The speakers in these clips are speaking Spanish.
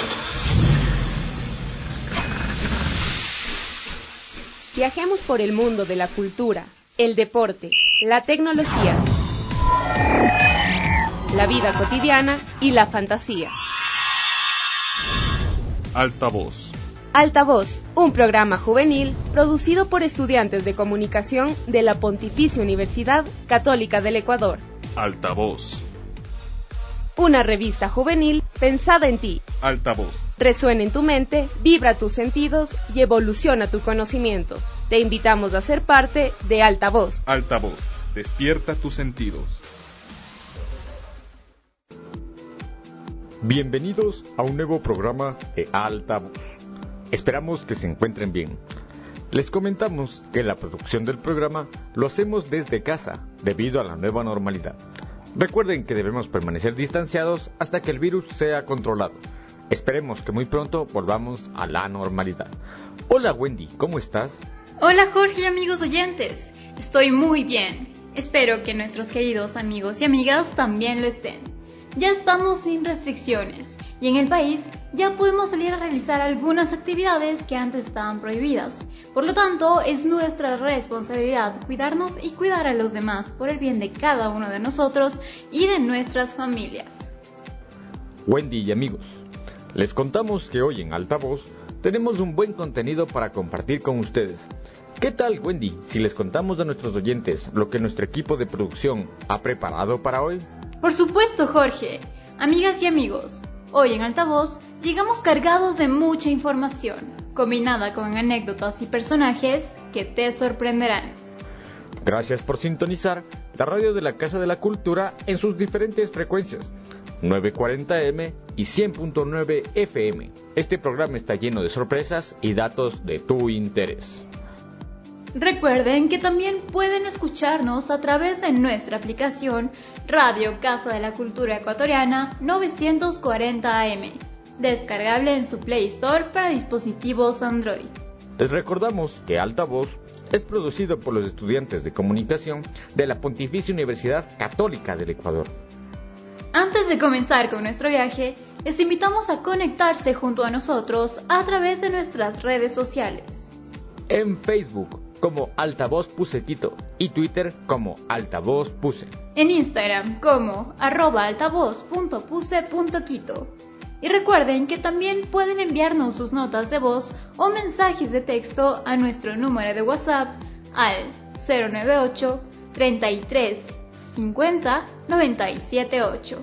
Viajemos por el mundo de la cultura, el deporte, la tecnología, la vida cotidiana y la fantasía. Altavoz. Altavoz, un programa juvenil producido por estudiantes de comunicación de la Pontificia Universidad Católica del Ecuador. Altavoz. Una revista juvenil pensada en ti. Altavoz. Resuena en tu mente, vibra tus sentidos y evoluciona tu conocimiento. Te invitamos a ser parte de Altavoz. Altavoz. Despierta tus sentidos. Bienvenidos a un nuevo programa de Altavoz. Esperamos que se encuentren bien. Les comentamos que la producción del programa lo hacemos desde casa, debido a la nueva normalidad. Recuerden que debemos permanecer distanciados hasta que el virus sea controlado. Esperemos que muy pronto volvamos a la normalidad. Hola Wendy, ¿cómo estás? Hola Jorge y amigos oyentes, estoy muy bien. Espero que nuestros queridos amigos y amigas también lo estén. Ya estamos sin restricciones y en el país ya podemos salir a realizar algunas actividades que antes estaban prohibidas. Por lo tanto, es nuestra responsabilidad cuidarnos y cuidar a los demás por el bien de cada uno de nosotros y de nuestras familias. Wendy y amigos, les contamos que hoy en Altavoz tenemos un buen contenido para compartir con ustedes. ¿Qué tal, Wendy, si les contamos a nuestros oyentes lo que nuestro equipo de producción ha preparado para hoy? Por supuesto, Jorge. Amigas y amigos, hoy en Altavoz llegamos cargados de mucha información, combinada con anécdotas y personajes que te sorprenderán. Gracias por sintonizar la radio de la Casa de la Cultura en sus diferentes frecuencias, 940M y 100.9 FM. Este programa está lleno de sorpresas y datos de tu interés. Recuerden que también pueden escucharnos a través de nuestra aplicación Radio Casa de la Cultura Ecuatoriana 940 AM, descargable en su Play Store para dispositivos Android. Les recordamos que Altavoz es producido por los estudiantes de comunicación de la Pontificia Universidad Católica del Ecuador. Antes de comenzar con nuestro viaje, les invitamos a conectarse junto a nosotros a través de nuestras redes sociales. En Facebook como Altavoz Puse Quito y Twitter como Altavoz Puse. En Instagram como @altavoz.puse.quito. Y recuerden que también pueden enviarnos sus notas de voz o mensajes de texto a nuestro número de WhatsApp al 098 33 50 978.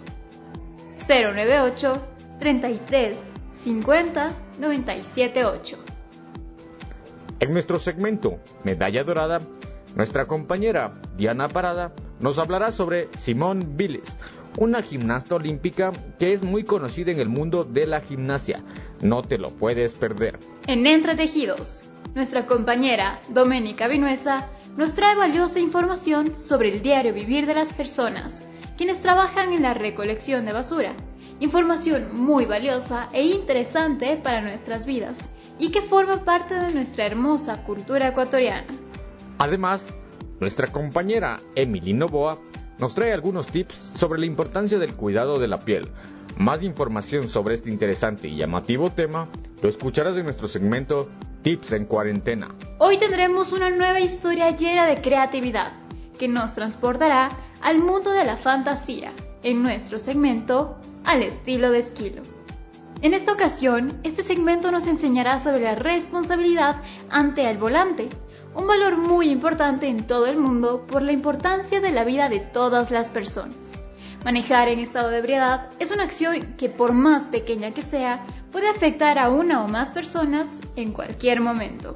098 33 50 978. En nuestro segmento Medalla Dorada, nuestra compañera Diana Parada nos hablará sobre Simone Biles, una gimnasta olímpica que es muy conocida en el mundo de la gimnasia. No te lo puedes perder. En Entretejidos, nuestra compañera Doménica Vinuesa nos trae valiosa información sobre el diario vivir de las personas, quienes trabajan en la recolección de basura. Información muy valiosa e interesante para nuestras vidas y que forma parte de nuestra hermosa cultura ecuatoriana. Además, nuestra compañera Emily Novoa nos trae algunos tips sobre la importancia del cuidado de la piel. Más información sobre este interesante y llamativo tema lo escucharás en nuestro segmento Tips en Cuarentena. Hoy tendremos una nueva historia llena de creatividad que nos transportará al mundo de la fantasía en nuestro segmento Al estilo de Esquilo. En esta ocasión, este segmento nos enseñará sobre la responsabilidad ante el volante, un valor muy importante en todo el mundo por la importancia de la vida de todas las personas. Manejar en estado de ebriedad es una acción que, por más pequeña que sea, puede afectar a una o más personas en cualquier momento.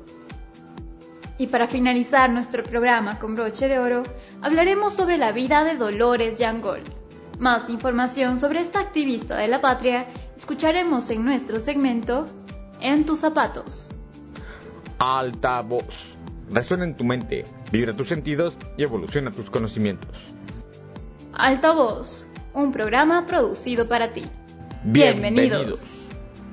Y para finalizar nuestro programa con broche de oro, hablaremos sobre la vida de Dolores Yangol. Más información sobre esta activista de la patria escucharemos en nuestro segmento En tus zapatos. Altavoz. Resuena en tu mente, vibra tus sentidos y evoluciona tus conocimientos. Altavoz, un programa producido para ti. Bienvenidos.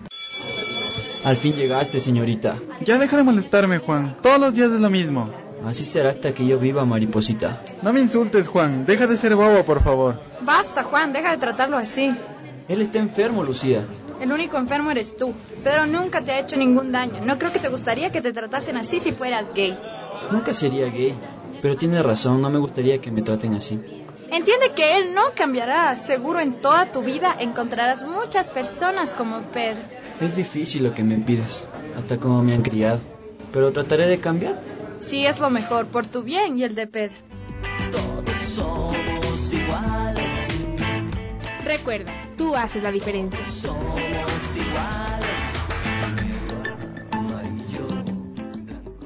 Al fin llegaste, señorita. Ya deja de molestarme, Juan. Todos los días es lo mismo. Así será hasta que yo viva, mariposita. No me insultes, Juan. Deja de ser bobo, por favor. Basta, Juan. Deja de tratarlo así. Él está enfermo, Lucía. El único enfermo eres tú. Pedro nunca te ha hecho ningún daño. No creo que te gustaría que te tratasen así si fueras gay. Nunca sería gay, pero tiene razón, no me gustaría que me traten así. Entiende que él no cambiará. Seguro en toda tu vida encontrarás muchas personas como Pedro. Es difícil lo que me pides, hasta como me han criado. Pero trataré de cambiar. Sí, es lo mejor, por tu bien y el de Pedro. Todos somos iguales. Recuerda, tú haces la diferencia. Somos iguales. Amarillo, blanco.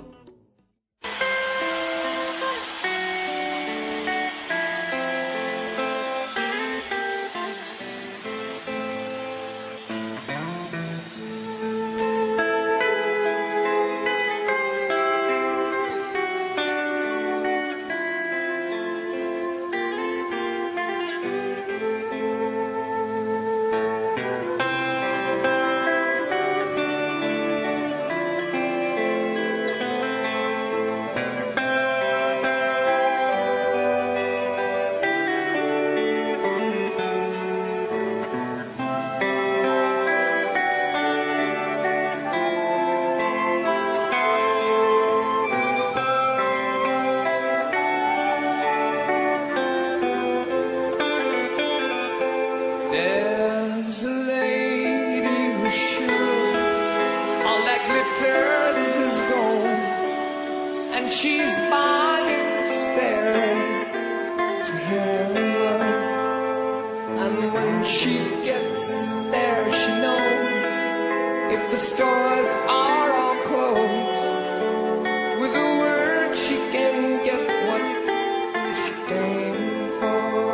There's a lady who's sure all that glitters is gold, and she's buying staring to heaven. And when she gets there, she knows if the stores are all closed, with a word she can get what she came for.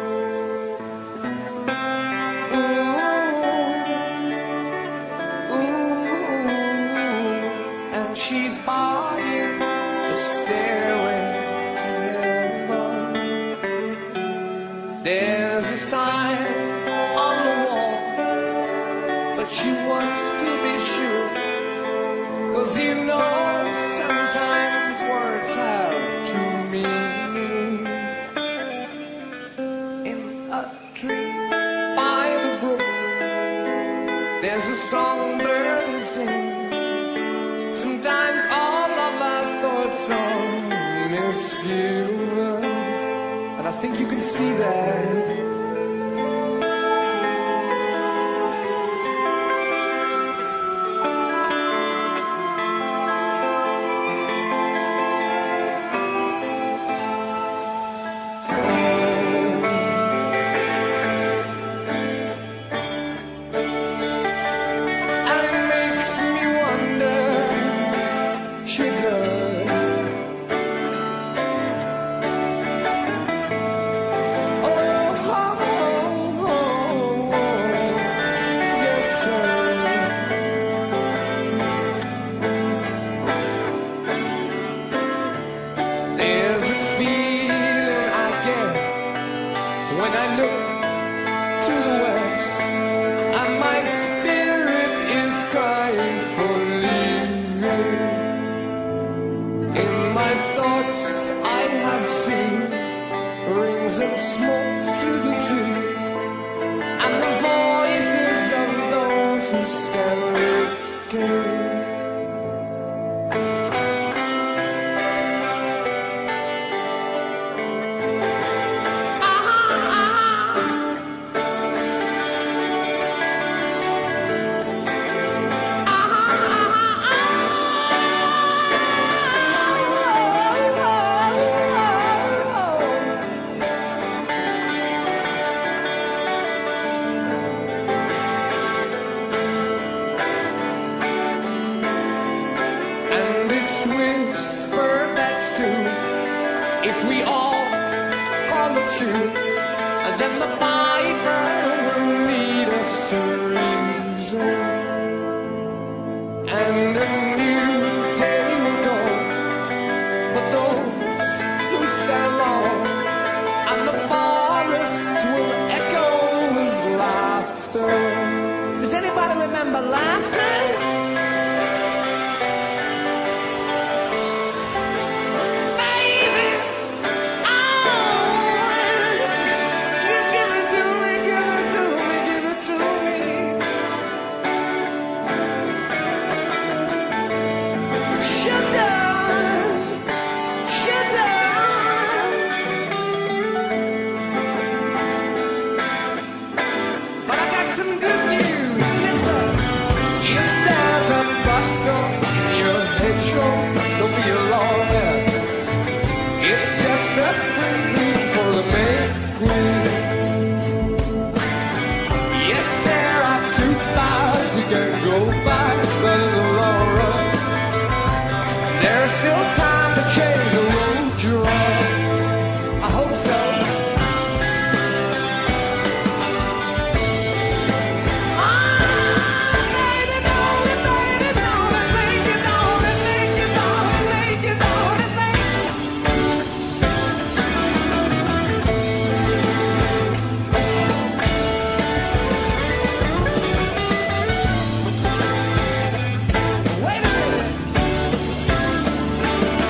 She's buying the stairway to heaven. There's a sign on the wall, but she wants to be sure, 'cause you know sometimes words have two meanings. In a tree by the brook, there's a songbird who sings. Sometimes all of our thoughts are misgiven, and I think you can see that. Does anybody remember laughter? Baby, oh, just give it to me, give it to me, give it some good news, yes sir. If there's a bustle in your hedgerow, don't be alarmed. It's just a spring clean for the May Queen. Yes, there are 2 bars you can go by, but in the long run, there's still time to change the road you're on. I hope so. Wait a minute.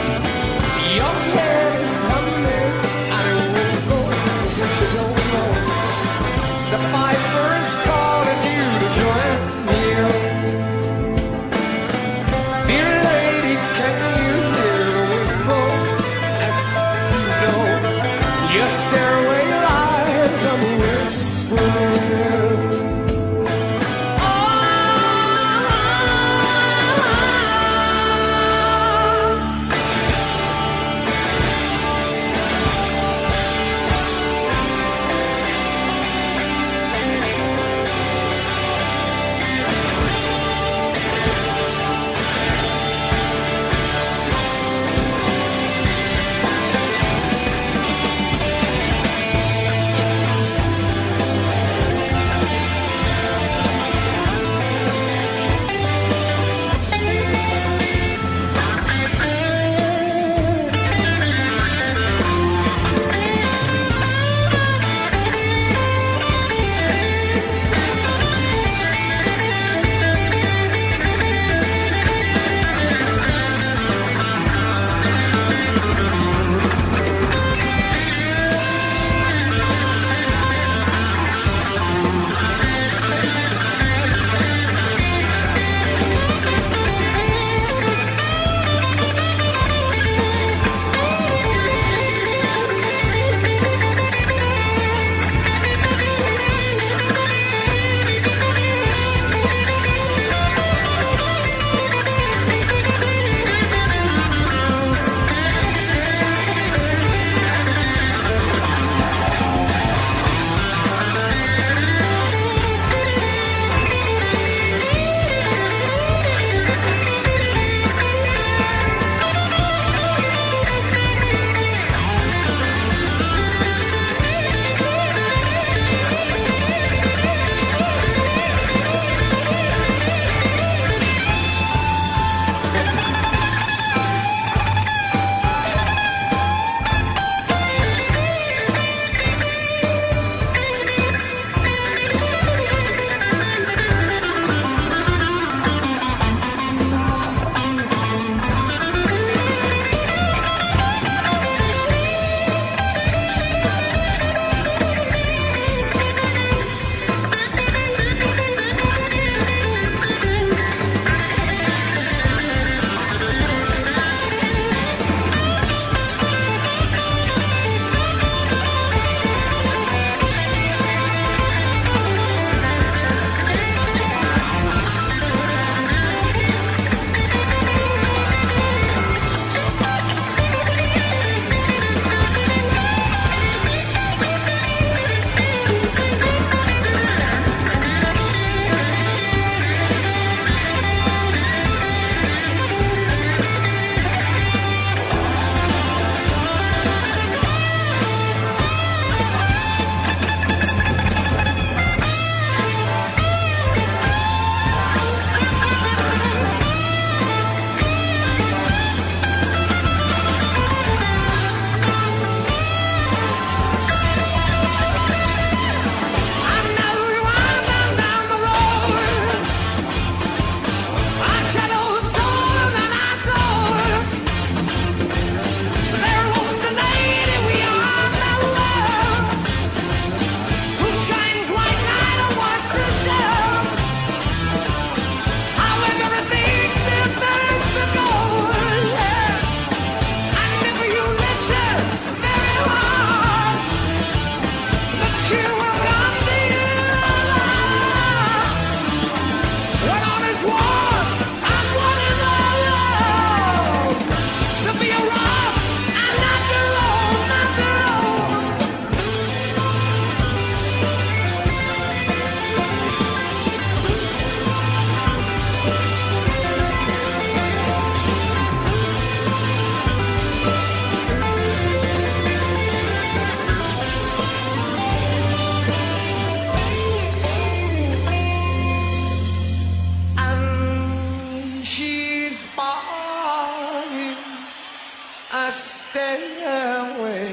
stairway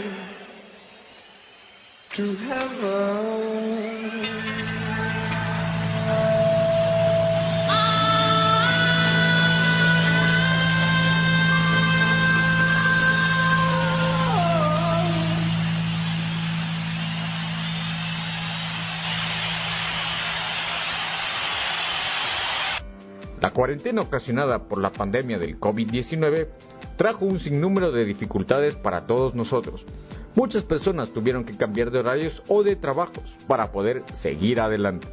to heaven. La cuarentena ocasionada por la pandemia del COVID-19 trajo un sinnúmero de dificultades para todos nosotros. Muchas personas tuvieron que cambiar de horarios o de trabajos para poder seguir adelante.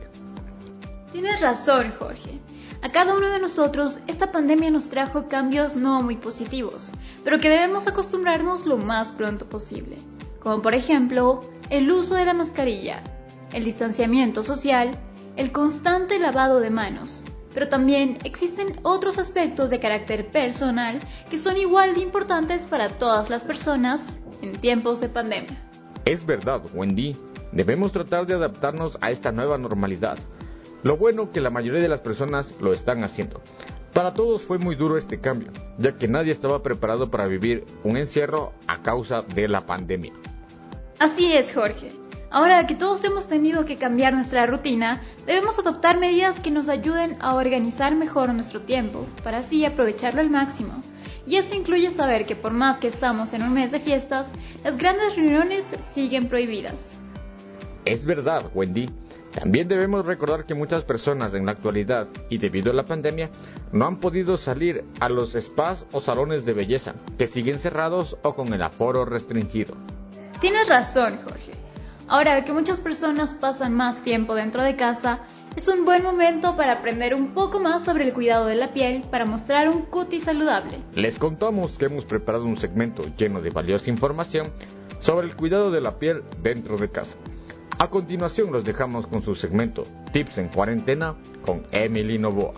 Tienes razón, Jorge. A cada uno de nosotros esta pandemia nos trajo cambios no muy positivos, pero que debemos acostumbrarnos lo más pronto posible, como por ejemplo el uso de la mascarilla, el distanciamiento social, el constante lavado de manos. Pero también existen otros aspectos de carácter personal que son igual de importantes para todas las personas en tiempos de pandemia. Es verdad, Wendy, debemos tratar de adaptarnos a esta nueva normalidad. Lo bueno que la mayoría de las personas lo están haciendo. Para todos fue muy duro este cambio, ya que nadie estaba preparado para vivir un encierro a causa de la pandemia. Así es, Jorge. Ahora que todos hemos tenido que cambiar nuestra rutina, debemos adoptar medidas que nos ayuden a organizar mejor nuestro tiempo, para así aprovecharlo al máximo. Y esto incluye saber que por más que estamos en un mes de fiestas, las grandes reuniones siguen prohibidas. Es verdad, Wendy. También debemos recordar que muchas personas en la actualidad, y debido a la pandemia, no han podido salir a los spas o salones de belleza, que siguen cerrados o con el aforo restringido. Tienes razón, Jorge. Ahora que muchas personas pasan más tiempo dentro de casa, es un buen momento para aprender un poco más sobre el cuidado de la piel para mostrar un cutis saludable. Les contamos que hemos preparado un segmento lleno de valiosa información sobre el cuidado de la piel dentro de casa. A continuación los dejamos con su segmento Tips en Cuarentena con Emily Novoa.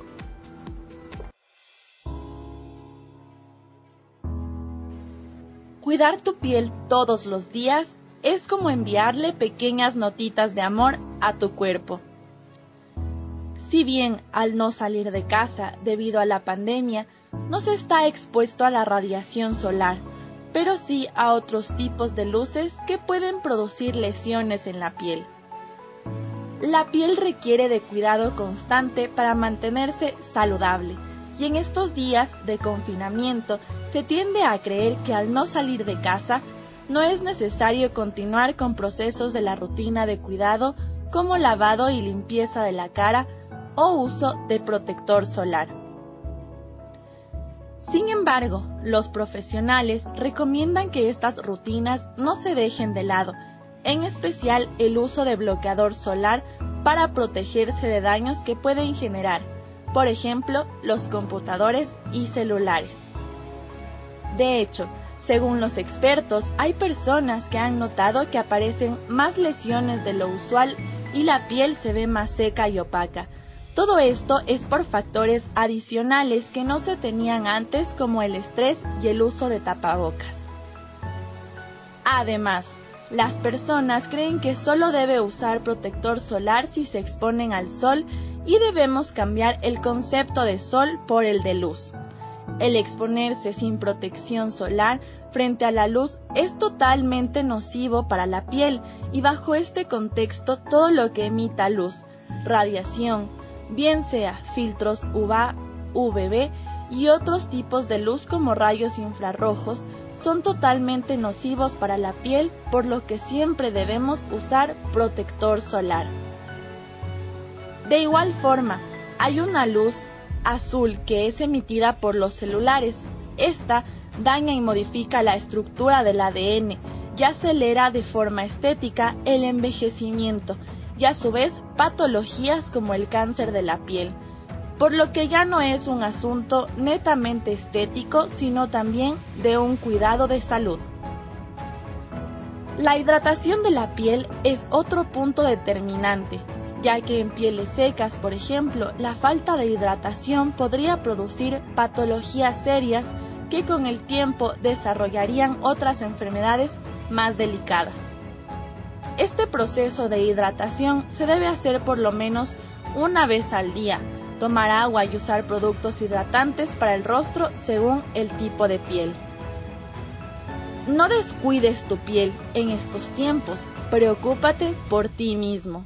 Cuidar tu piel todos los días es como enviarle pequeñas notitas de amor a tu cuerpo. Si bien al no salir de casa debido a la pandemia, no se está expuesto a la radiación solar, pero sí a otros tipos de luces que pueden producir lesiones en la piel. La piel requiere de cuidado constante para mantenerse saludable, y en estos días de confinamiento se tiende a creer que al no salir de casa, no es necesario continuar con procesos de la rutina de cuidado como lavado y limpieza de la cara o uso de protector solar. Sin embargo, los profesionales recomiendan que estas rutinas no se dejen de lado, en especial el uso de bloqueador solar para protegerse de daños que pueden generar, por ejemplo, los computadores y celulares. De hecho, según los expertos, hay personas que han notado que aparecen más lesiones de lo usual y la piel se ve más seca y opaca. Todo esto es por factores adicionales que no se tenían antes, como el estrés y el uso de tapabocas. Además, las personas creen que solo debe usar protector solar si se exponen al sol y debemos cambiar el concepto de sol por el de luz. El exponerse sin protección solar frente a la luz es totalmente nocivo para la piel y bajo este contexto todo lo que emita luz, radiación, bien sea filtros UVA, UVB y otros tipos de luz como rayos infrarrojos, son totalmente nocivos para la piel, por lo que siempre debemos usar protector solar. De igual forma, hay una luz azul que es emitida por los celulares. Esta daña y modifica la estructura del ADN y acelera de forma estética el envejecimiento y a su vez patologías como el cáncer de la piel, por lo que ya no es un asunto netamente estético, sino también de un cuidado de salud. La hidratación de la piel es otro punto determinante, ya que en pieles secas, por ejemplo, la falta de hidratación podría producir patologías serias que con el tiempo desarrollarían otras enfermedades más delicadas. Este proceso de hidratación se debe hacer por lo menos una vez al día, tomar agua y usar productos hidratantes para el rostro según el tipo de piel. No descuides tu piel en estos tiempos, preocúpate por ti mismo.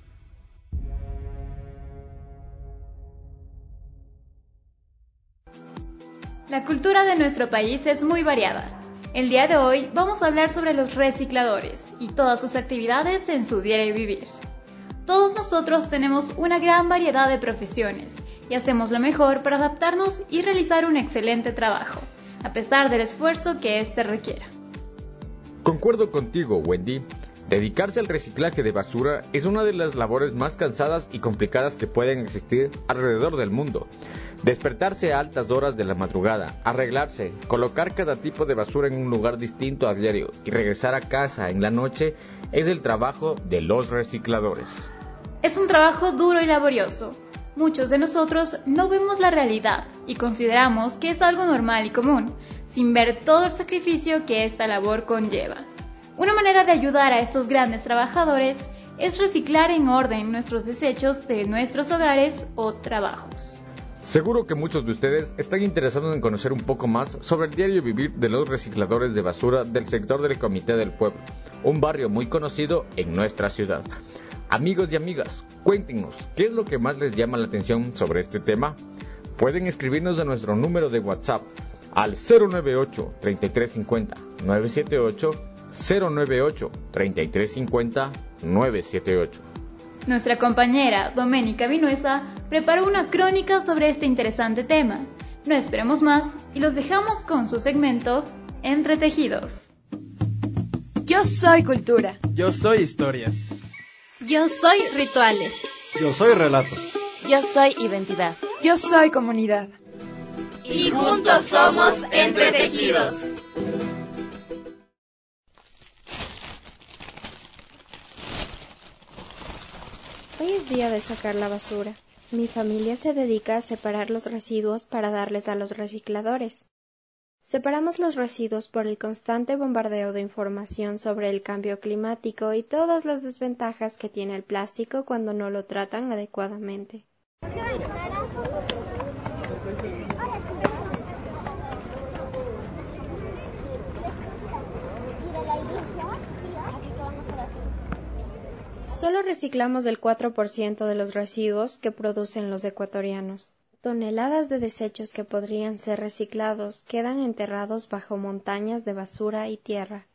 La cultura de nuestro país es muy variada. El día de hoy vamos a hablar sobre los recicladores y todas sus actividades en su diario vivir. Todos nosotros tenemos una gran variedad de profesiones y hacemos lo mejor para adaptarnos y realizar un excelente trabajo, a pesar del esfuerzo que éste requiera. Concuerdo contigo, Wendy. Dedicarse al reciclaje de basura es una de las labores más cansadas y complicadas que pueden existir alrededor del mundo. Despertarse a altas horas de la madrugada, arreglarse, colocar cada tipo de basura en un lugar distinto a diario y regresar a casa en la noche es el trabajo de los recicladores. Es un trabajo duro y laborioso. Muchos de nosotros no vemos la realidad y consideramos que es algo normal y común, sin ver todo el sacrificio que esta labor conlleva. Una manera de ayudar a estos grandes trabajadores es reciclar en orden nuestros desechos de nuestros hogares o trabajos. Seguro que muchos de ustedes están interesados en conocer un poco más sobre el diario vivir de los recicladores de basura del sector del Comité del Pueblo, un barrio muy conocido en nuestra ciudad. Amigos y amigas, cuéntenos, ¿qué es lo que más les llama la atención sobre este tema? Pueden escribirnos a nuestro número de WhatsApp al 098-3350-978, 098-3350-978. Nuestra compañera Doménica Vinuesa preparó una crónica sobre este interesante tema. No esperemos más y los dejamos con su segmento Entretejidos. Yo soy cultura. Yo soy historias. Yo soy rituales. Yo soy relato. Yo soy identidad. Yo soy comunidad. Y juntos somos Entretejidos. Hoy es día de sacar la basura. Mi familia se dedica a separar los residuos para darles a los recicladores. Separamos los residuos por el constante bombardeo de información sobre el cambio climático y todas las desventajas que tiene el plástico cuando no lo tratan adecuadamente. Solo reciclamos el 4% de los residuos que producen los ecuatorianos. Toneladas de desechos que podrían ser reciclados quedan enterrados bajo montañas de basura y tierra.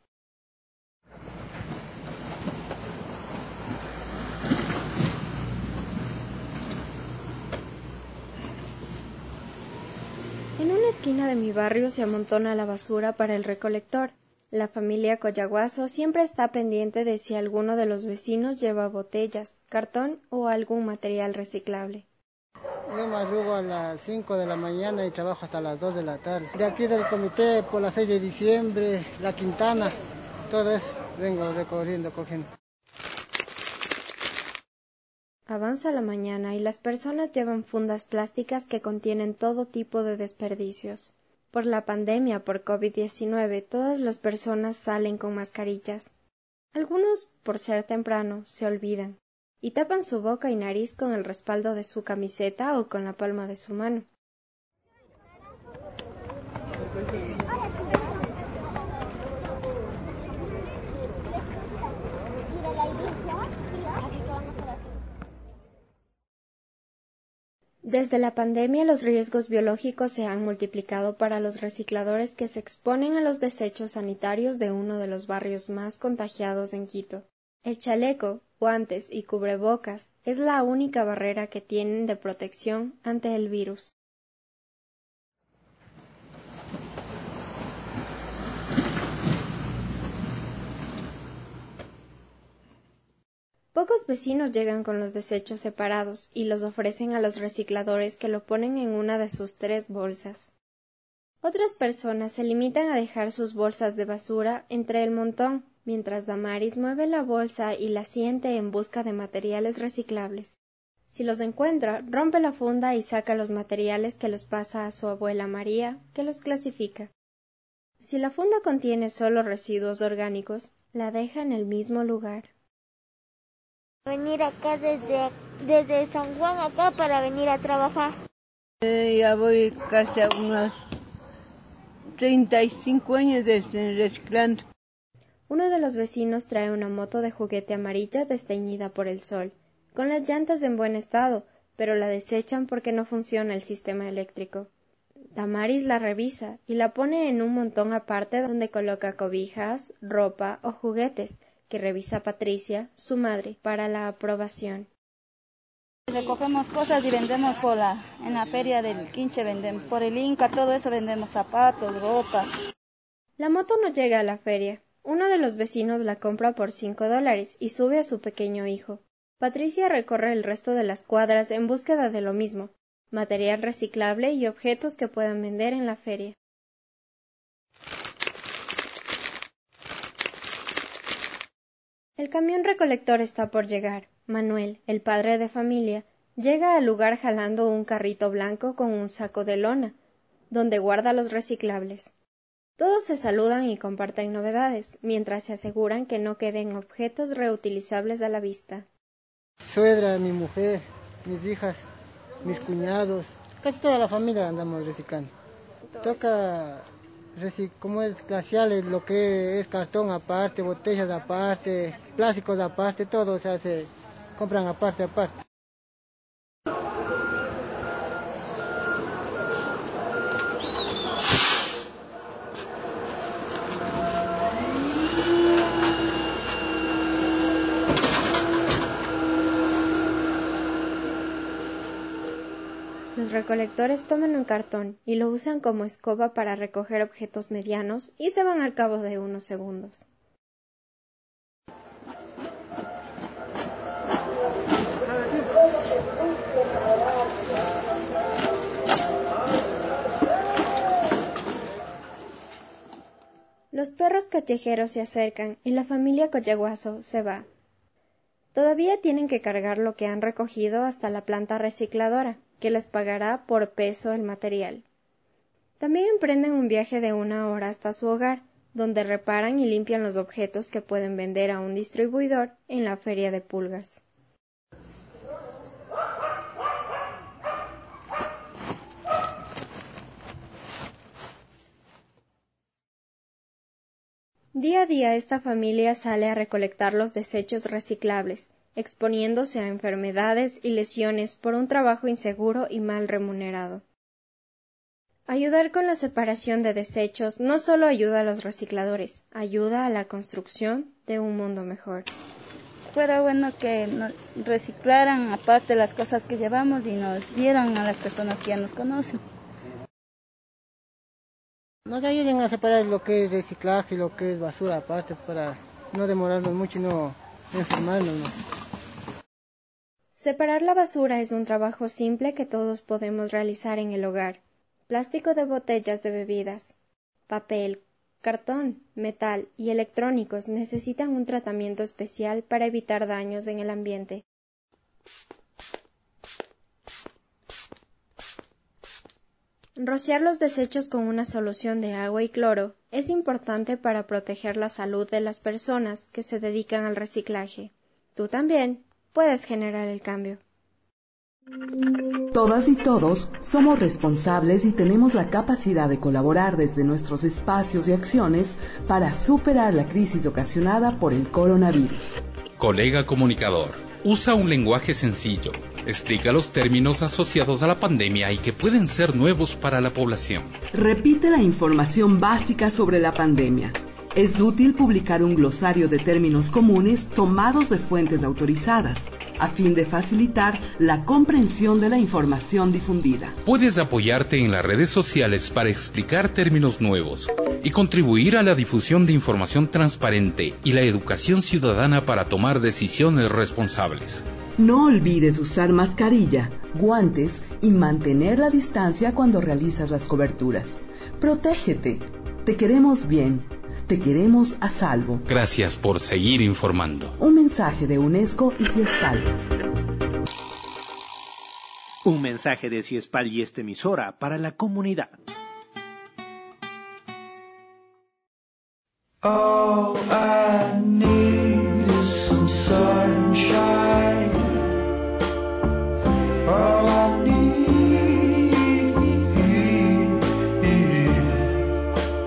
En una esquina de mi barrio se amontona la basura para el recolector. La familia Coyaguazo siempre está pendiente de si alguno de los vecinos lleva botellas, cartón o algún material reciclable. Yo madrugo a las 5 de la mañana y trabajo hasta las 2 de la tarde. De aquí del comité por la 6 de diciembre, La Quintana, todo eso vengo recorriendo, cogiendo. Avanza la mañana y las personas llevan fundas plásticas que contienen todo tipo de desperdicios. Por la pandemia por COVID-19, todas las personas salen con mascarillas. Algunos, por ser temprano, se olvidan y tapan su boca y nariz con el respaldo de su camiseta o con la palma de su mano. Desde la pandemia, los riesgos biológicos se han multiplicado para los recicladores que se exponen a los desechos sanitarios de uno de los barrios más contagiados en Quito. El chaleco, guantes y cubrebocas es la única barrera que tienen de protección ante el virus. Pocos vecinos llegan con los desechos separados y los ofrecen a los recicladores que lo ponen en una de sus 3 bolsas. Otras personas se limitan a dejar sus bolsas de basura entre el montón, mientras Damaris mueve la bolsa y la siente en busca de materiales reciclables. Si los encuentra, rompe la funda y saca los materiales que los pasa a su abuela María, que los clasifica. Si la funda contiene solo residuos orgánicos, la deja en el mismo lugar. Venir acá desde San Juan acá para venir a trabajar. Ya voy casi a unas 35 años reciclando. Uno de los vecinos trae una moto de juguete amarilla desteñida por el sol, con las llantas en buen estado, pero la desechan porque no funciona el sistema eléctrico. Damaris la revisa y la pone en un montón aparte donde coloca cobijas, ropa o juguetes, que revisa Patricia, su madre, para la aprobación. Recogemos cosas y vendemos en la feria del Quinche, vendemos por el Inca, todo eso vendemos zapatos, ropas. La moto no llega a la feria. Uno de los vecinos la compra por $5 y sube a su pequeño hijo. Patricia recorre el resto de las cuadras en búsqueda de lo mismo, material reciclable y objetos que puedan vender en la feria. El camión recolector está por llegar. Manuel, el padre de familia, llega al lugar jalando un carrito blanco con un saco de lona, donde guarda los reciclables. Todos se saludan y comparten novedades, mientras se aseguran que no queden objetos reutilizables a la vista. Suegra, mi mujer, mis hijas, mis cuñados, casi toda la familia andamos reciclando. Toca como es glaciales, lo que es cartón aparte, botellas aparte, plásticos aparte, todo, o sea, se compran aparte. Los recolectores toman un cartón y lo usan como escoba para recoger objetos medianos y se van al cabo de unos segundos. Los perros callejeros se acercan y la familia Collaguazo se va. Todavía tienen que cargar lo que han recogido hasta la planta recicladora, que les pagará por peso el material. También emprenden un viaje de 1 hora hasta su hogar, donde reparan y limpian los objetos que pueden vender a un distribuidor en la feria de pulgas. Día a día esta familia sale a recolectar los desechos reciclables, exponiéndose a enfermedades y lesiones por un trabajo inseguro y mal remunerado. Ayudar con la separación de desechos no solo ayuda a los recicladores, ayuda a la construcción de un mundo mejor. Fuera bueno que nos reciclaran aparte las cosas que llevamos y nos dieran a las personas que ya nos conocen. Nos ayuden a separar lo que es reciclaje y lo que es basura aparte para no demorarnos mucho y no enfermarnos, ¿no? Separar la basura es un trabajo simple que todos podemos realizar en el hogar. Plástico de botellas de bebidas, papel, cartón, metal y electrónicos necesitan un tratamiento especial para evitar daños en el ambiente. Rociar los desechos con una solución de agua y cloro es importante para proteger la salud de las personas que se dedican al reciclaje. Tú también puedes generar el cambio. Todas y todos somos responsables y tenemos la capacidad de colaborar desde nuestros espacios y acciones para superar la crisis ocasionada por el coronavirus. Colega comunicador, usa un lenguaje sencillo. Explica los términos asociados a la pandemia y que pueden ser nuevos para la población. Repite la información básica sobre la pandemia. Es útil publicar un glosario de términos comunes tomados de fuentes autorizadas, a fin de facilitar la comprensión de la información difundida. Puedes apoyarte en las redes sociales para explicar términos nuevos y contribuir a la difusión de información transparente y la educación ciudadana para tomar decisiones responsables. No olvides usar mascarilla, guantes y mantener la distancia cuando realizas las coberturas. Protégete. Te queremos bien. Te queremos a salvo. Gracias por seguir informando. Un mensaje de UNESCO y Ciespal. Un mensaje de Ciespal y esta emisora para la comunidad. All I need is some sunshine. All I need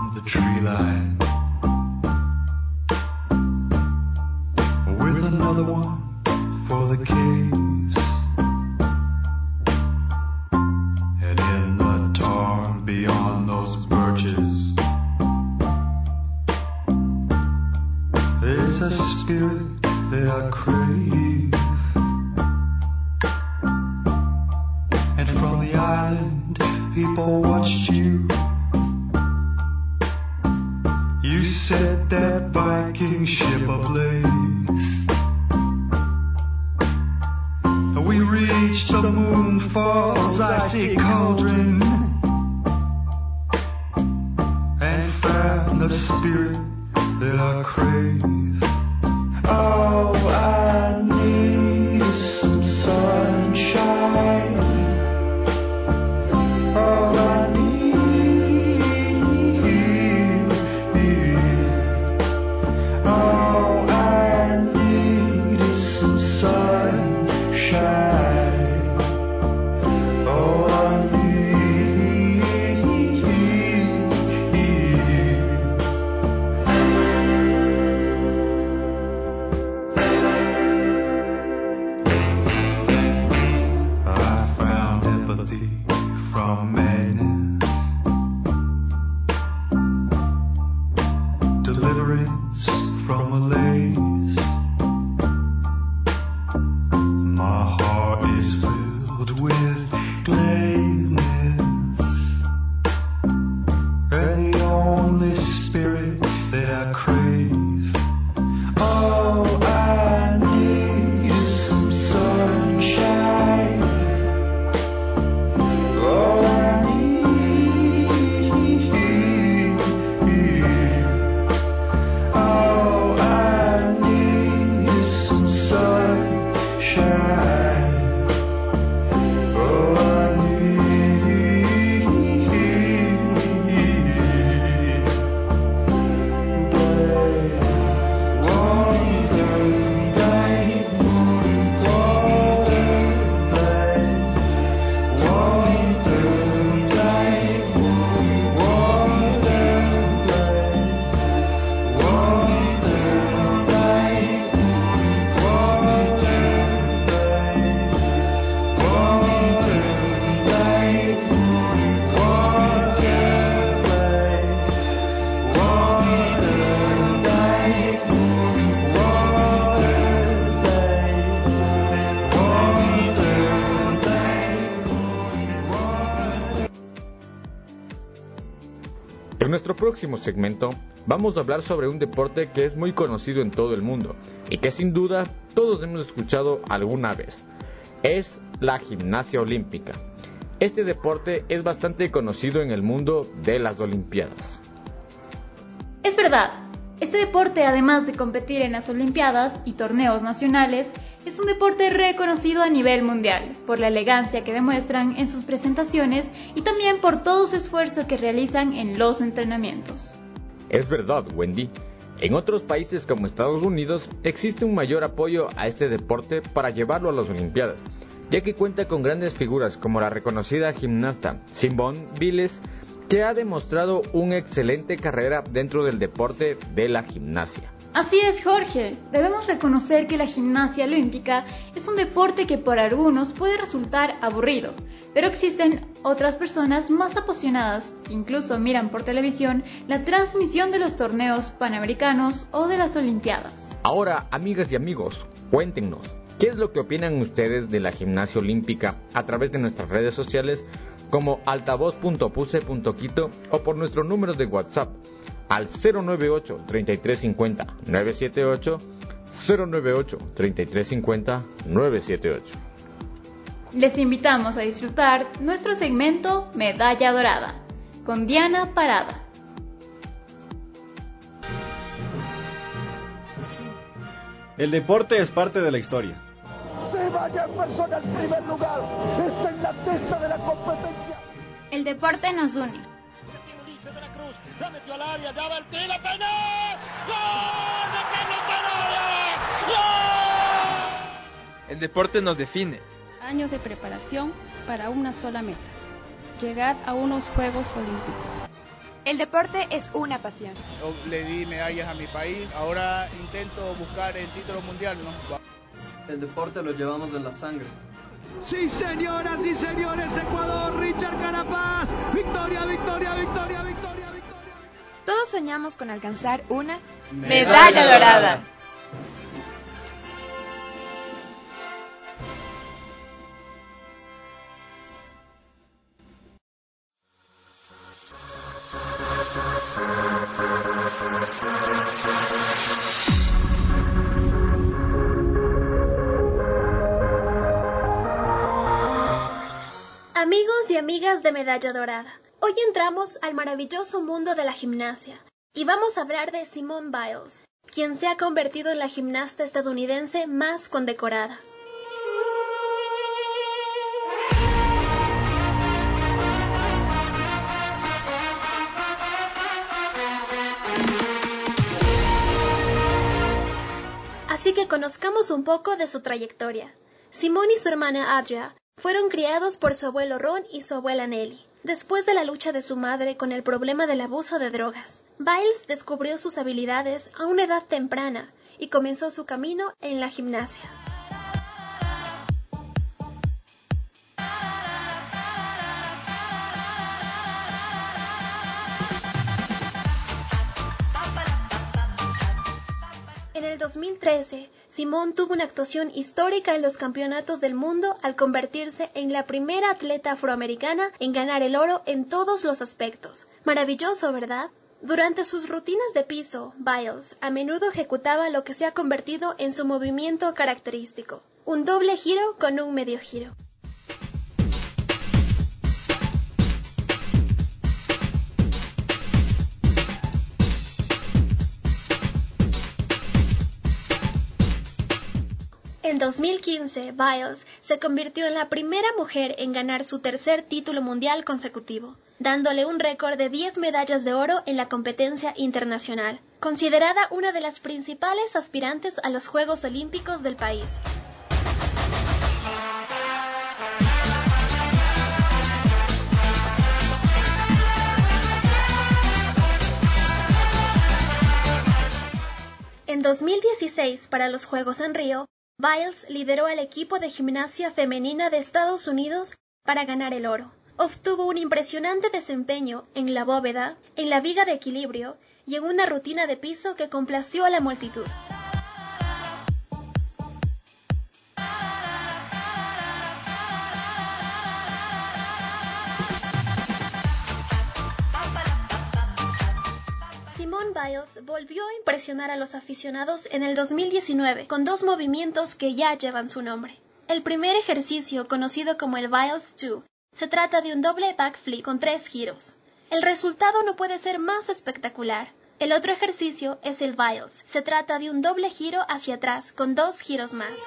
on the tree line with another one for the caves, and in the tarn beyond those birches there's a spirit that I crave, and from the island people watched you. You set that Viking ship ablaze. We reached the moon falls icy cauldron and found the spirit that I crave. All I need is some sunshine. All I need, all I need is some sunshine. All I need. I found empathy from madness, deliverance from malaise. My heart is filled with gladness, and the only spirit that I crave. All I need is some sunshine. All I need, all I need is some sunshine. All I need, En nuestro próximo segmento vamos a hablar sobre un deporte que es muy conocido en todo el mundo y que sin duda todos hemos escuchado alguna vez. Es la gimnasia olímpica. Este deporte es bastante conocido en el mundo de las Olimpiadas. Es verdad, este deporte, además de competir en las Olimpiadas y torneos nacionales, es un deporte reconocido a nivel mundial por la elegancia que demuestran en sus presentaciones y también por todo su esfuerzo que realizan en los entrenamientos. Es verdad, Wendy. En otros países como Estados Unidos existe un mayor apoyo a este deporte para llevarlo a las Olimpiadas, ya que cuenta con grandes figuras como la reconocida gimnasta Simone Biles, que ha demostrado una excelente carrera dentro del deporte de la gimnasia. Así es, Jorge. Debemos reconocer que la gimnasia olímpica es un deporte que por algunos puede resultar aburrido, pero existen otras personas más apasionadas que incluso miran por televisión la transmisión de los torneos panamericanos o de las Olimpiadas. Ahora, amigas y amigos, cuéntenos, ¿qué es lo que opinan ustedes de la gimnasia olímpica a través de nuestras redes sociales como altavoz.puse.quito o por nuestro número de WhatsApp al 098-3350-978, 098-3350-978. Les invitamos a disfrutar nuestro segmento Medalla Dorada con Diana Parada. El deporte es parte de la historia. Se vaya persona al primer lugar. Está en la cesta de la competencia. El deporte nos une. La metió al área, ya va el tiro, peinó. ¡Gol de Carlos Canales! ¡Gol! El deporte nos define. Años de preparación para una sola meta: llegar a unos Juegos Olímpicos. El deporte es una pasión. Le di medallas a mi país, ahora intento buscar el título mundial, ¿no? El deporte lo llevamos en la sangre. Sí, señoras y señores, Ecuador, Richard Carapaz. Victoria, victoria, victoria, victoria, victoria. Todos soñamos con alcanzar una medalla dorada. Amigos y amigas de Medalla Dorada, hoy entramos al maravilloso mundo de la gimnasia y vamos a hablar de Simone Biles, quien se ha convertido en la gimnasta estadounidense más condecorada. Así que conozcamos un poco de su trayectoria. Simone y su hermana Adria fueron criados por su abuelo Ron y su abuela Nellie. Después de la lucha de su madre con el problema del abuso de drogas, Biles descubrió sus habilidades a una edad temprana y comenzó su camino en la gimnasia. En el 2013, Simone tuvo una actuación histórica en los campeonatos del mundo al convertirse en la primera atleta afroamericana en ganar el oro en todos los aspectos. Maravilloso, ¿verdad? Durante sus rutinas de piso, Biles a menudo ejecutaba lo que se ha convertido en su movimiento característico, un doble giro con un medio giro. En 2015, Biles se convirtió en la primera mujer en ganar su tercer título mundial consecutivo, dándole un récord de 10 medallas de oro en la competencia internacional, considerada una de las principales aspirantes a los Juegos Olímpicos del país. En 2016, para los Juegos en Río, Biles lideró al equipo de gimnasia femenina de Estados Unidos para ganar el oro. Obtuvo un impresionante desempeño en la bóveda, en la viga de equilibrio y en una rutina de piso que complació a la multitud. Simone Biles volvió a impresionar a los aficionados en el 2019 con dos movimientos que ya llevan su nombre. El primer ejercicio, conocido como el Biles 2, se trata de un doble backflip con 3 giros. El resultado no puede ser más espectacular. El otro ejercicio es el Biles. Se trata de un doble giro hacia atrás con 2 giros más.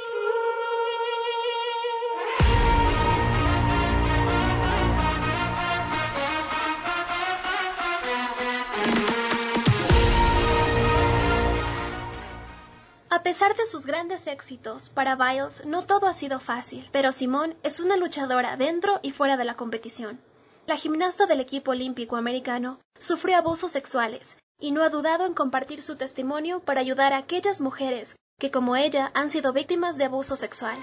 A pesar de sus grandes éxitos, para Biles no todo ha sido fácil, pero Simone es una luchadora dentro y fuera de la competición. La gimnasta del equipo olímpico americano sufrió abusos sexuales y no ha dudado en compartir su testimonio para ayudar a aquellas mujeres que, como ella, han sido víctimas de abuso sexual.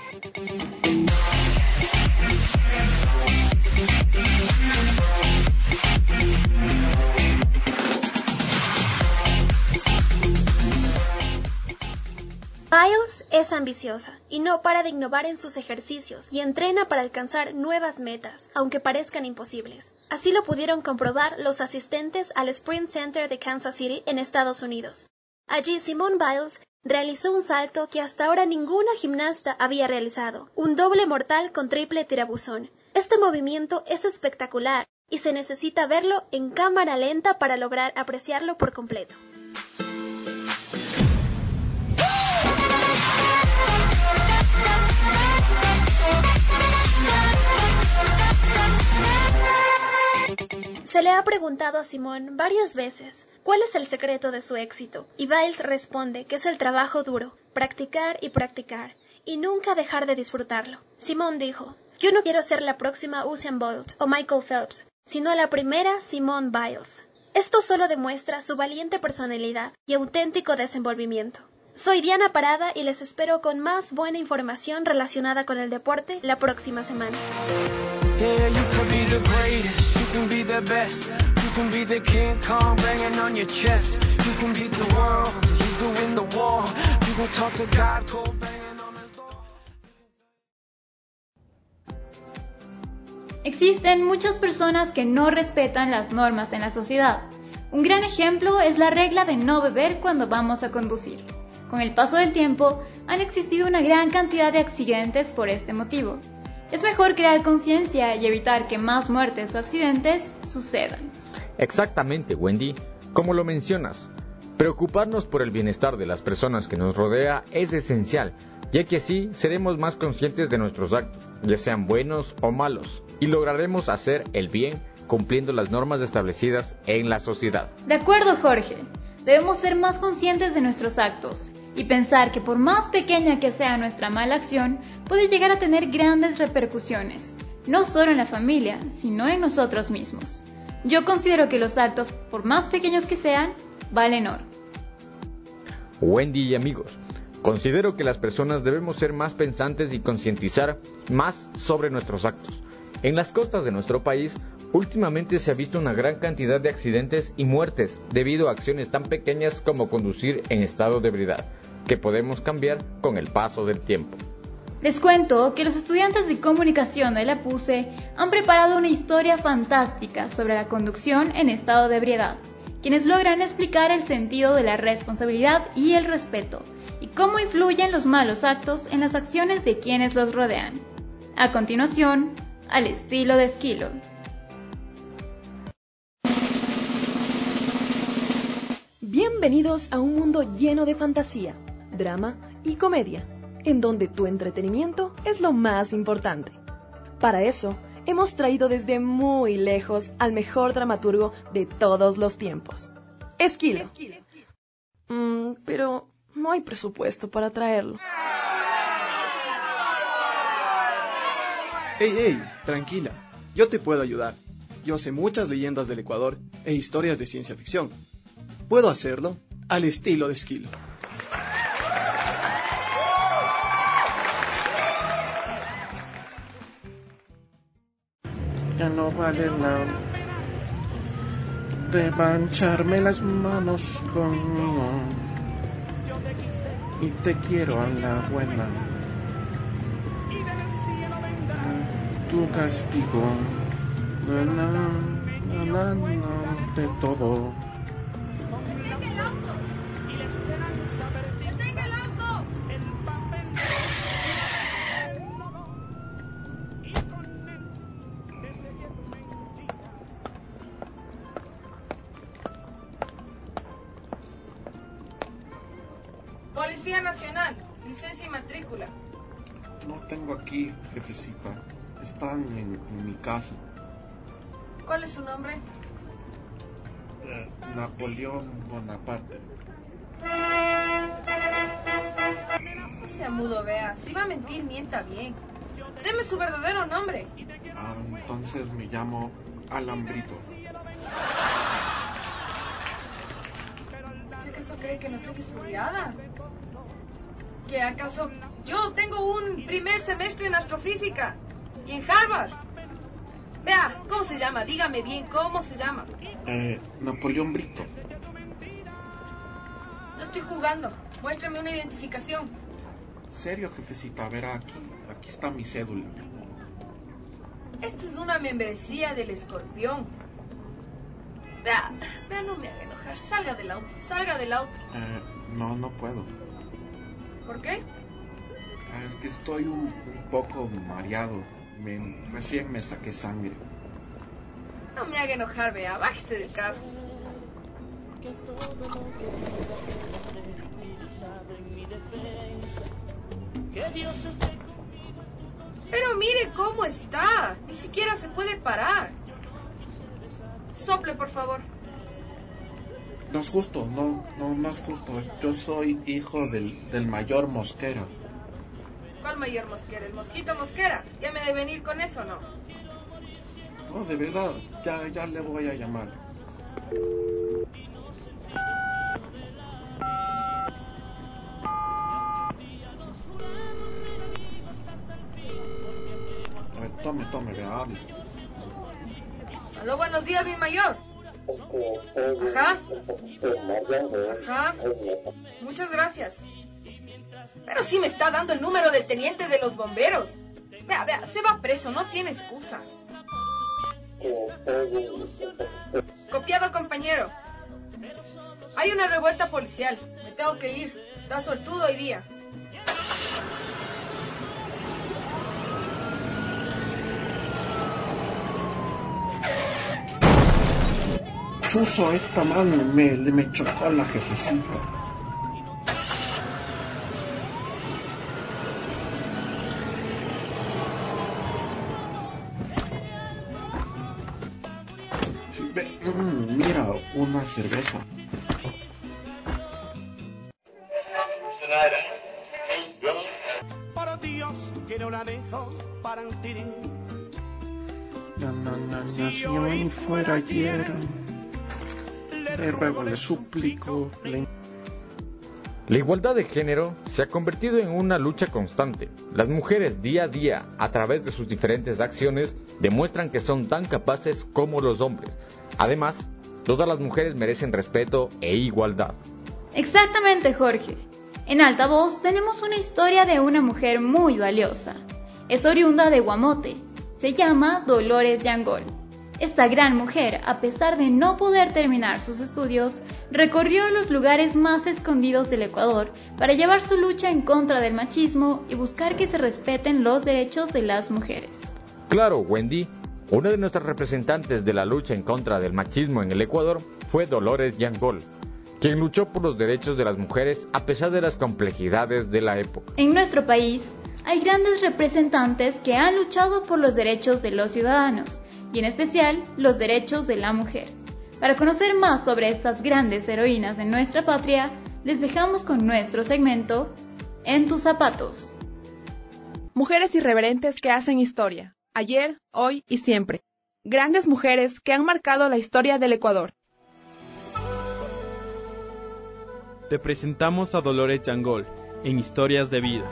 Biles es ambiciosa y no para de innovar en sus ejercicios y entrena para alcanzar nuevas metas, aunque parezcan imposibles. Así lo pudieron comprobar los asistentes al Sprint Center de Kansas City en Estados Unidos. Allí Simone Biles realizó un salto que hasta ahora ninguna gimnasta había realizado, un doble mortal con triple tirabuzón. Este movimiento es espectacular y se necesita verlo en cámara lenta para lograr apreciarlo por completo. Se le ha preguntado a Simone varias veces cuál es el secreto de su éxito, y Biles responde que es el trabajo duro, practicar y nunca dejar de disfrutarlo. Simone dijo: "Yo no quiero ser la próxima Usain Bolt o Michael Phelps, sino la primera Simone Biles". Esto solo demuestra su valiente personalidad y auténtico desenvolvimiento. Soy Diana Parada y les espero con más buena información relacionada con el deporte la próxima semana. Yeah, you could be the greatest, you can be the best, you can be the King Kong banging on your chest, you can beat the world, you can win the war, you can talk to God, cold banging on his door. Existen muchas personas que no respetan las normas en la sociedad. Un gran ejemplo es la regla de no beber cuando vamos a conducir. Con el paso del tiempo, han existido una gran cantidad de accidentes por este motivo. Es mejor crear conciencia y evitar que más muertes o accidentes sucedan. Exactamente, Wendy. Como lo mencionas, preocuparnos por el bienestar de las personas que nos rodea es esencial, ya que así seremos más conscientes de nuestros actos, ya sean buenos o malos, y lograremos hacer el bien cumpliendo las normas establecidas en la sociedad. De acuerdo, Jorge. Debemos ser más conscientes de nuestros actos y pensar que por más pequeña que sea nuestra mala acción, puede llegar a tener grandes repercusiones, no solo en la familia, sino en nosotros mismos. Yo considero que los actos, por más pequeños que sean, valen oro. Wendy y amigos, considero que las personas debemos ser más pensantes y concientizar más sobre nuestros actos. En las costas de nuestro país, últimamente se ha visto una gran cantidad de accidentes y muertes debido a acciones tan pequeñas como conducir en estado de ebriedad, que podemos cambiar con el paso del tiempo. Les cuento que los estudiantes de comunicación de la PUCE han preparado una historia fantástica sobre la conducción en estado de ebriedad, quienes logran explicar el sentido de la responsabilidad y el respeto, y cómo influyen los malos actos en las acciones de quienes los rodean. A continuación, al estilo de Esquilo. Bienvenidos a un mundo lleno de fantasía, drama y comedia, en donde tu entretenimiento es lo más importante. Para eso, hemos traído desde muy lejos al mejor dramaturgo de todos los tiempos, Esquilo. Pero no hay presupuesto para traerlo. ¡Ey, tranquila! Yo te puedo ayudar. Yo sé muchas leyendas del Ecuador e historias de ciencia ficción. Puedo hacerlo al estilo de Esquilo. Ya no vale nada de mancharme las manos conmigo, y te quiero a la buena. Tu castigo, de todo. ¡Detenga el auto! ¡Detenga el auto! Policía Nacional, licencia y matrícula. No tengo aquí, jefecita. Están en mi casa. ¿Cuál es su nombre? Napoleón Bonaparte. No sea mudo, vea. Si va a mentir, mienta bien. Deme su verdadero nombre. Entonces me llamo Alambrito. ¿Acaso cree que no soy estudiada? ¿Que acaso yo tengo un primer semestre en astrofísica? ¿Y en Harvard? Vea, ¿cómo se llama? Dígame bien, ¿cómo se llama? Napoleón Brito. No estoy jugando. Muéstrame una identificación. Serio, jefecita, verá, aquí está mi cédula. Esta es una membresía del Escorpión. Vea, no me haga enojar. Salga del auto. No puedo. ¿Por qué? Es que estoy un poco mareado. Recién me saqué sangre. No me haga enojar, vea. Bájese del carro. Pero mire cómo está. Ni siquiera se puede parar. Sople, por favor. No es justo, no es justo. Yo soy hijo del mayor Mosquera. ¿Cuál mayor Mosquera? ¿El Mosquito Mosquera? ¿Ya me debe venir con eso o no? No, de verdad, ya le voy a llamar. A ver, tome, vea, hable. Aló, buenos días, mi mayor. Ajá. Ajá. Muchas gracias. Pero sí me está dando el número del teniente de los bomberos. Vea, se va preso, no tiene excusa. Copiado, compañero. Hay una revuelta policial. Me tengo que ir. Está suertudo hoy día. Chuzo, esta mano me chocó la jefecita. Mira, una cerveza. Por Dios, que no la dejo para un tirín. Si hoy fuera ayer, le ruego, le suplico. La igualdad de género se ha convertido en una lucha constante. Las mujeres día a día, a través de sus diferentes acciones, demuestran que son tan capaces como los hombres. Además, todas las mujeres merecen respeto e igualdad. Exactamente, Jorge. En Altavoz tenemos una historia de una mujer muy valiosa. Es oriunda de Guamote. Se llama Dolores Yangol. Esta gran mujer, a pesar de no poder terminar sus estudios, recorrió los lugares más escondidos del Ecuador para llevar su lucha en contra del machismo y buscar que se respeten los derechos de las mujeres. Claro, Wendy, una de nuestras representantes de la lucha en contra del machismo en el Ecuador fue Dolores Yangol, quien luchó por los derechos de las mujeres a pesar de las complejidades de la época. En nuestro país hay grandes representantes que han luchado por los derechos de los ciudadanos, y en especial los derechos de la mujer. Para conocer más sobre estas grandes heroínas en nuestra patria, les dejamos con nuestro segmento En tus zapatos. Mujeres irreverentes que hacen historia, ayer, hoy y siempre. Grandes mujeres que han marcado la historia del Ecuador. Te presentamos a Dolores Yangol en Historias de Vida.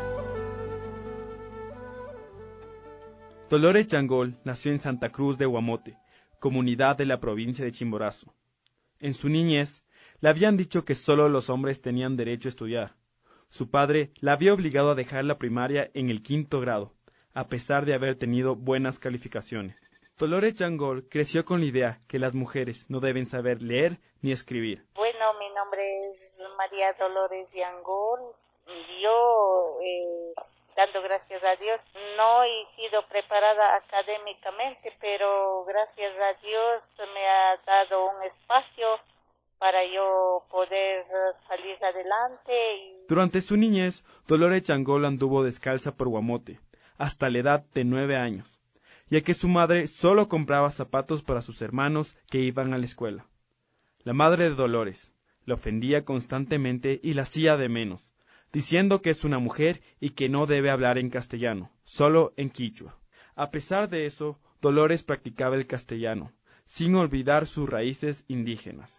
Dolores Yangol nació en Santa Cruz de Guamote, comunidad de la provincia de Chimborazo. En su niñez, le habían dicho que solo los hombres tenían derecho a estudiar. Su padre la había obligado a dejar la primaria en el 5º grado, a pesar de haber tenido buenas calificaciones. Dolores Yangol creció con la idea que las mujeres no deben saber leer ni escribir. Bueno, mi nombre es María Dolores Yangol. Yo, dando gracias a Dios, no he sido preparada académicamente, pero gracias a Dios me ha dado un espacio para yo poder salir adelante. Durante su niñez, Dolores Yangol anduvo descalza por Guamote, hasta la edad de 9 años, ya que su madre solo compraba zapatos para sus hermanos que iban a la escuela. La madre de Dolores la ofendía constantemente y la hacía de menos, diciendo que es una mujer y que no debe hablar en castellano, solo en quichua. A pesar de eso, Dolores practicaba el castellano, sin olvidar sus raíces indígenas.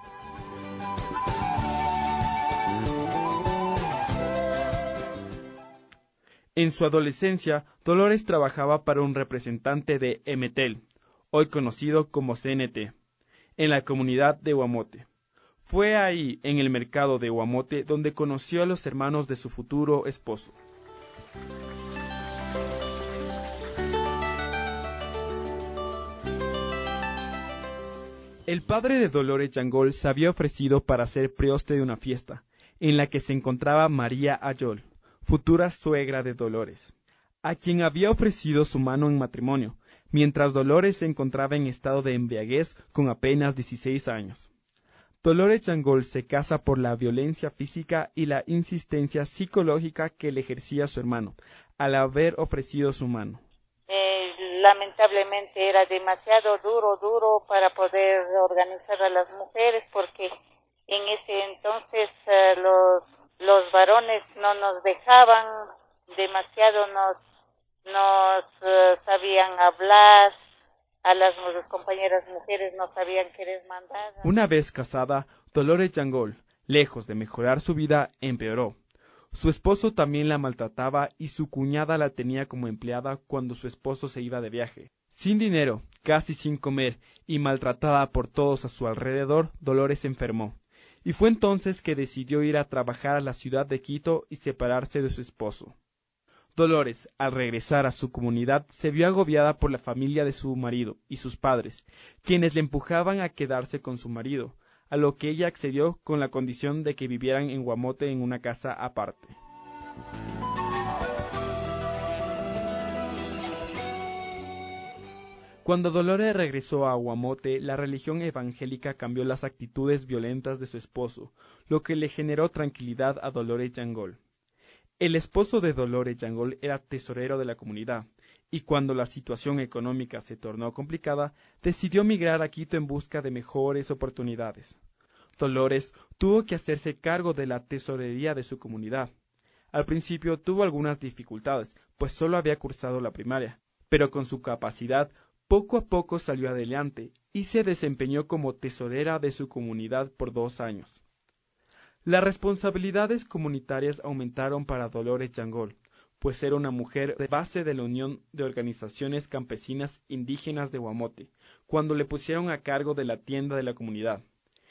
En su adolescencia, Dolores trabajaba para un representante de Emetel, hoy conocido como CNT, en la comunidad de Guamote. Fue ahí, en el mercado de Guamote, donde conoció a los hermanos de su futuro esposo. El padre de Dolores Yangol se había ofrecido para ser prioste de una fiesta, en la que se encontraba María Ayol, futura suegra de Dolores, a quien había ofrecido su mano en matrimonio, mientras Dolores se encontraba en estado de embriaguez con apenas 16 años. Dolores Yangol se casa por la violencia física y la insistencia psicológica que le ejercía su hermano, al haber ofrecido su mano. Lamentablemente era demasiado duro para poder organizar a las mujeres, porque en ese entonces los varones no nos dejaban, demasiado nos sabían hablar, a las compañeras mujeres nos habían querido mandar. Una vez casada, Dolores Yangol, lejos de mejorar su vida, empeoró. Su esposo también la maltrataba y su cuñada la tenía como empleada cuando su esposo se iba de viaje. Sin dinero, casi sin comer y maltratada por todos a su alrededor, Dolores se enfermó. Y fue entonces que decidió ir a trabajar a la ciudad de Quito y separarse de su esposo. Dolores, al regresar a su comunidad, se vio agobiada por la familia de su marido y sus padres, quienes le empujaban a quedarse con su marido, a lo que ella accedió con la condición de que vivieran en Guamote en una casa aparte. Cuando Dolores regresó a Guamote, la religión evangélica cambió las actitudes violentas de su esposo, lo que le generó tranquilidad a Dolores Yangol. El esposo de Dolores Yangol era tesorero de la comunidad, y cuando la situación económica se tornó complicada, decidió migrar a Quito en busca de mejores oportunidades. Dolores tuvo que hacerse cargo de la tesorería de su comunidad. Al principio tuvo algunas dificultades, pues solo había cursado la primaria, pero con su capacidad, poco a poco salió adelante y se desempeñó como tesorera de su comunidad por 2 años. Las responsabilidades comunitarias aumentaron para Dolores Yangol, pues era una mujer de base de la Unión de Organizaciones Campesinas Indígenas de Guamote, cuando le pusieron a cargo de la tienda de la comunidad.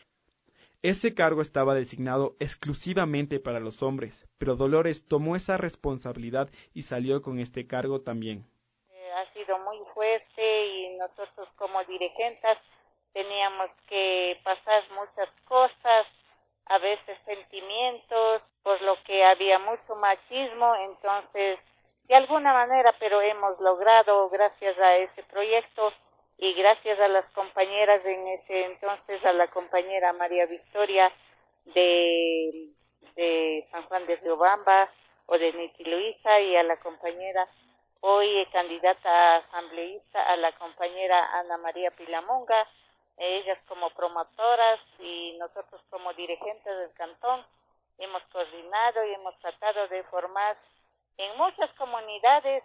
Ese cargo estaba designado exclusivamente para los hombres, pero Dolores tomó esa responsabilidad y salió con este cargo también. Ha sido muy fuerte y nosotros como dirigentes teníamos que pasar muchas cosas, a veces sentimientos, por lo que había mucho machismo, entonces de alguna manera, pero hemos logrado gracias a ese proyecto y gracias a las compañeras en ese entonces, a la compañera María Victoria de San Juan de Riobamba o de Niti Luisa y a la compañera hoy candidata a asambleísta, a la compañera Ana María Pilamonga, ellas como promotoras y nosotros como dirigentes del cantón hemos coordinado y hemos tratado de formar en muchas comunidades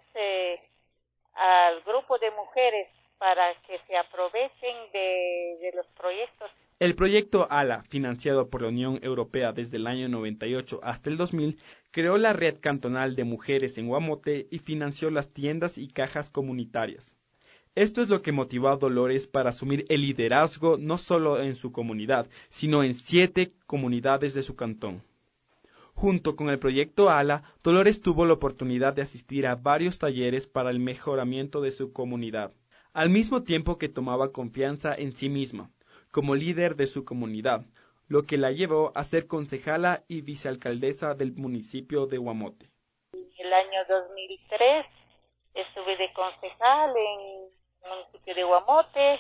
al grupo de mujeres para que se aprovechen de los proyectos. El proyecto ALA, financiado por la Unión Europea desde el año 98 hasta el 2000, creó la red cantonal de mujeres en Guamote y financió las tiendas y cajas comunitarias. Esto es lo que motivó a Dolores para asumir el liderazgo no solo en su comunidad, sino en 7 comunidades de su cantón. Junto con el proyecto ALA, Dolores tuvo la oportunidad de asistir a varios talleres para el mejoramiento de su comunidad, al mismo tiempo que tomaba confianza en sí misma, como líder de su comunidad, lo que la llevó a ser concejala y vicealcaldesa del municipio de Guamote. En el año 2003 estuve de concejal en el municipio de Guamote.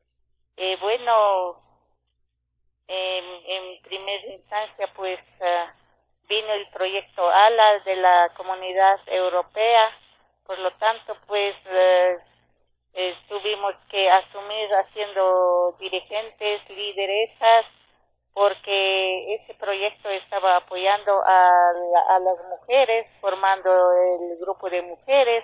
En primera instancia pues vino el proyecto ALA de la Comunidad Europea, por lo tanto pues tuvimos que asumir haciendo dirigentes, lideresas, porque ese proyecto estaba apoyando a las mujeres, formando el grupo de mujeres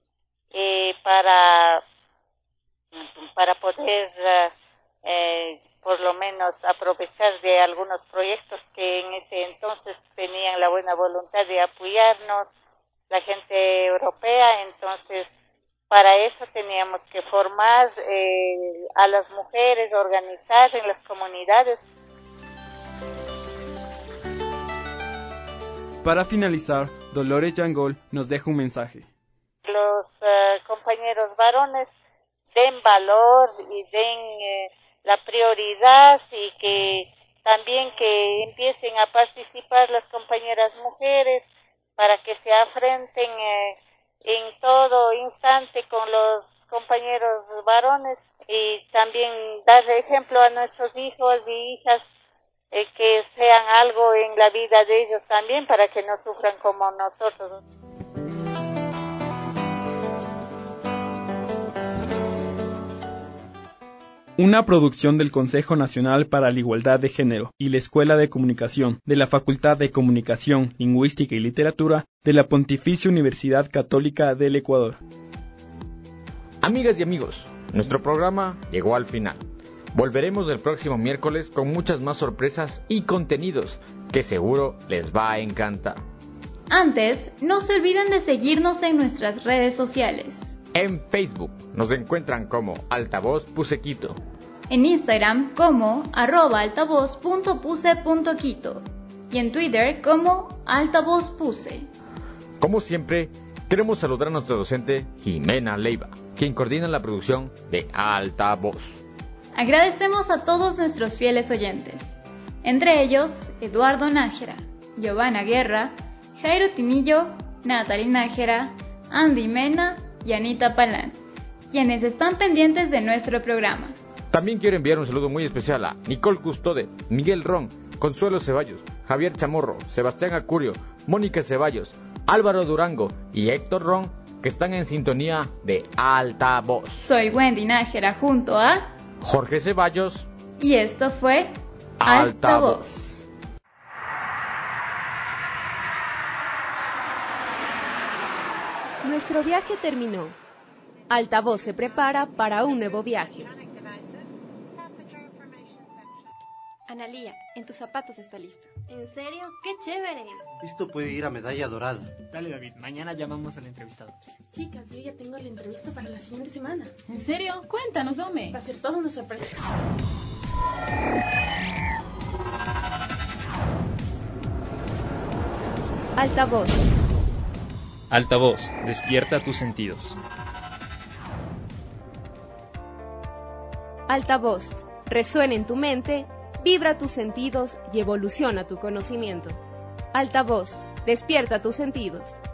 para poder por lo menos aprovechar de algunos proyectos que en ese entonces tenían la buena voluntad de apoyarnos la gente europea. Entonces para eso teníamos que formar a las mujeres, organizar en las comunidades. Para finalizar, Dolores Yangol nos deja un mensaje. Los compañeros varones den valor y den la prioridad y que también que empiecen a participar las compañeras mujeres para que se afrenten en todo instante con los compañeros varones y también dar ejemplo a nuestros hijos y hijas que sean algo en la vida de ellos también para que no sufran como nosotros. Una producción del Consejo Nacional para la Igualdad de Género y la Escuela de Comunicación de la Facultad de Comunicación, Lingüística y Literatura de la Pontificia Universidad Católica del Ecuador. Amigas y amigos, Nuestro programa llegó al final. Volveremos el próximo miércoles con muchas más sorpresas y contenidos que seguro les va a encantar. Antes, no se olviden de seguirnos en nuestras redes sociales. En Facebook nos encuentran como Altavoz Pusequito. En Instagram como @altavoz.puse.quito. Y en Twitter como altavozpuse. Como siempre, queremos saludar a nuestra docente Jimena Leiva, quien coordina la producción de Altavoz. Agradecemos a todos nuestros fieles oyentes, entre ellos Eduardo Nájera, Giovanna Guerra, Jairo Tinillo, Natalie Nájera, Andy Mena y Anita Palán, quienes están pendientes de nuestro programa. También quiero enviar un saludo muy especial a Nicole Custode, Miguel Ron, Consuelo Ceballos, Javier Chamorro, Sebastián Acurio, Mónica Ceballos, Álvaro Durango y Héctor Ron, que están en sintonía de Altavoz. Soy Wendy Nájera junto a Jorge Ceballos. Y esto fue Altavoz. Nuestro viaje terminó. Altavoz se prepara para un nuevo viaje. Analía, en tus zapatos está listo. ¿En serio? ¡Qué chévere! Esto puede ir a medalla dorada. Dale, David, mañana llamamos al entrevistador. Chicas, yo ya tengo la entrevista para la siguiente semana. ¿En serio? Cuéntanos, hombre. Va a ser toda una sorpresa. Altavoz. Altavoz, despierta tus sentidos. Altavoz, resuena en tu mente, vibra tus sentidos y evoluciona tu conocimiento. Altavoz, despierta tus sentidos.